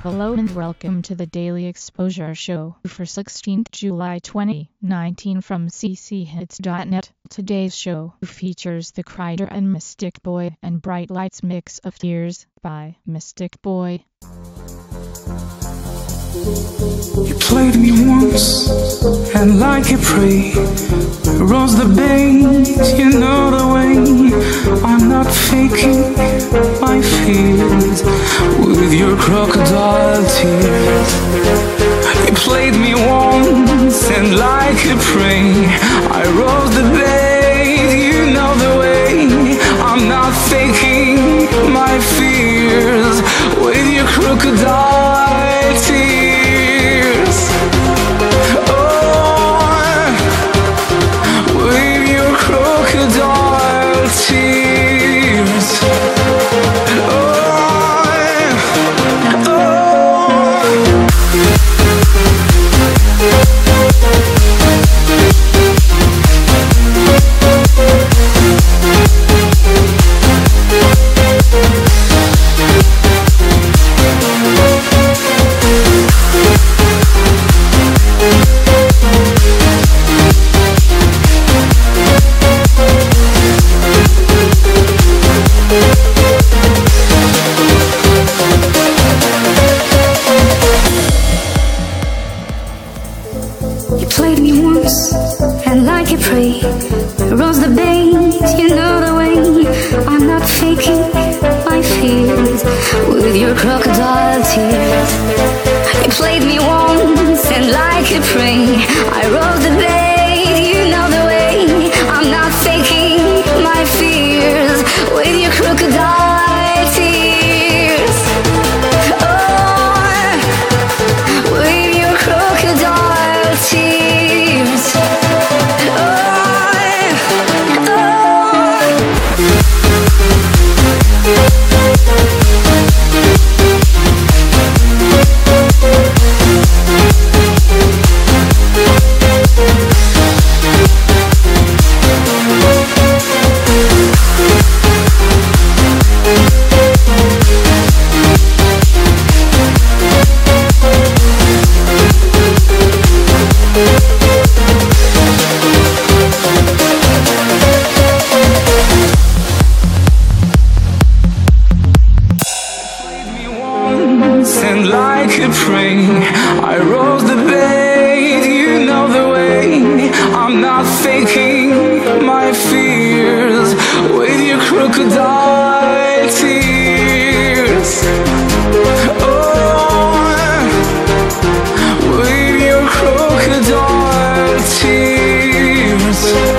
Hello and welcome to the Daily Exposure Show for 16th July 2019 from cchits.net. Today's show features The Crider and Mystic Boy and Bright Lights Mix of Tears by Mystic Boy. You played me once, and like a prey, rose the bait, you know the way. I'm not faking my fears with your crocodile tears. You played me once, and like a prey, I rose the bait, you know the way. I'm not faking my fears with your crocodile tears. Crocodile tears. You played me once, and like a prey, rose the bait, you know the way. I'm not faking my fears with your crocodile tears. You played me once, and like a prey, I rose the bait, you know the way. I'm not faking my fears with your crocodile tears. Oh, with your crocodile tears. And like a prey, I rose the bait, you know the way. I'm not faking my fears with your crocodile tears. Oh, with your crocodile tears.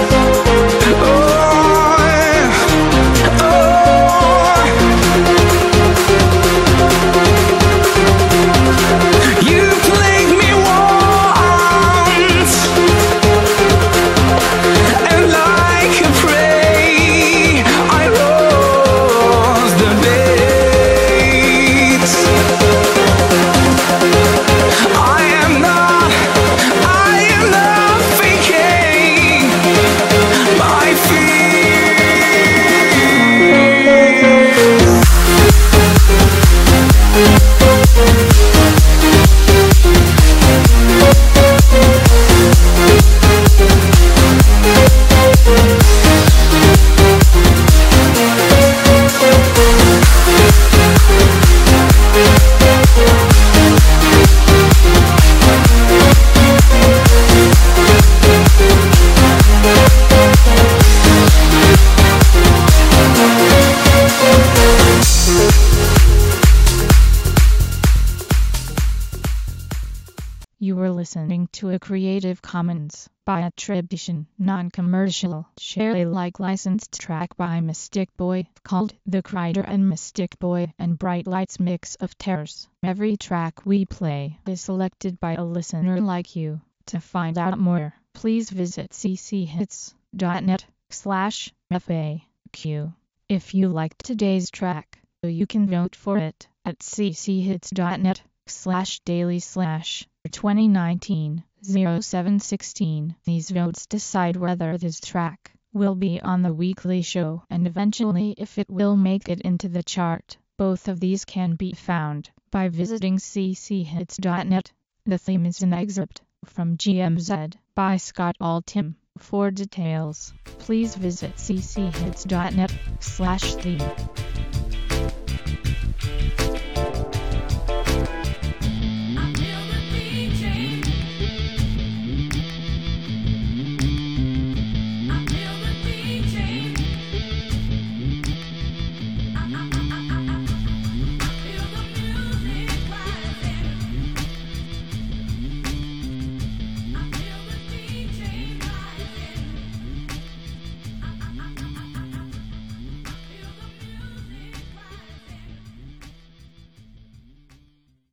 You were listening to a Creative Commons by attribution, non-commercial, share Alike licensed track by Mystic Boy called The Crider and Mystic Boy and Bright Lights Mix of Tears. Every track we play is selected by a listener like you. To find out more, please visit cchits.net/FAQ. If you liked today's track, you can vote for it at cchits.net/daily/2019-0716. These votes decide whether this track will be on the weekly show and eventually if it will make it into the chart. Both of these can be found by visiting cchits.net. The theme is an excerpt from GMZ by Scott Altham. For details, please visit cchits.net/theme.